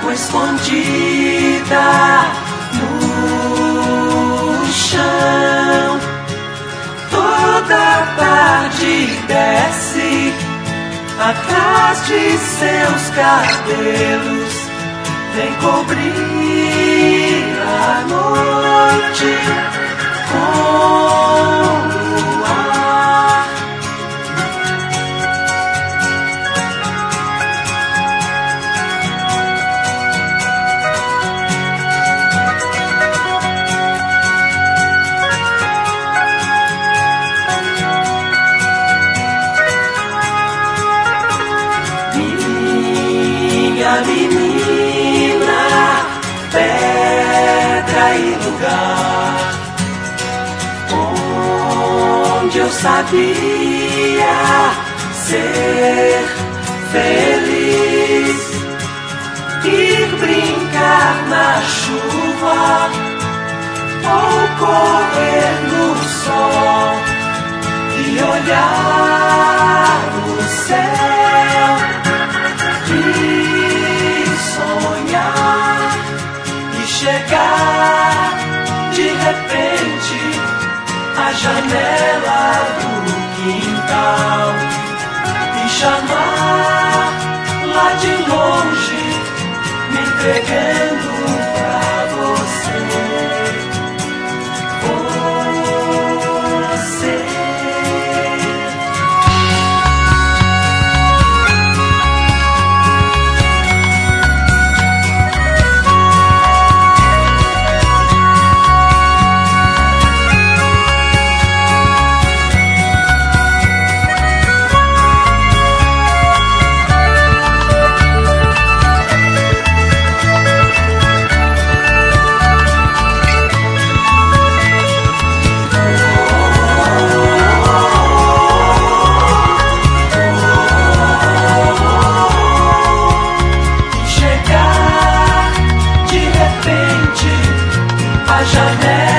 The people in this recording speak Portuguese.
água escondida no chão. Toda tarde desce atrás de seus cabelos, vem cobrir a noite com o ar. Minha menina, pedra e lugar onde eu sabia ser feliz, ir brincar na chuva ou correr no sol e olhar o céu e sonhar e chegar de repente à janela do quintal e chamar lá de longe, me entregando pra você. A janela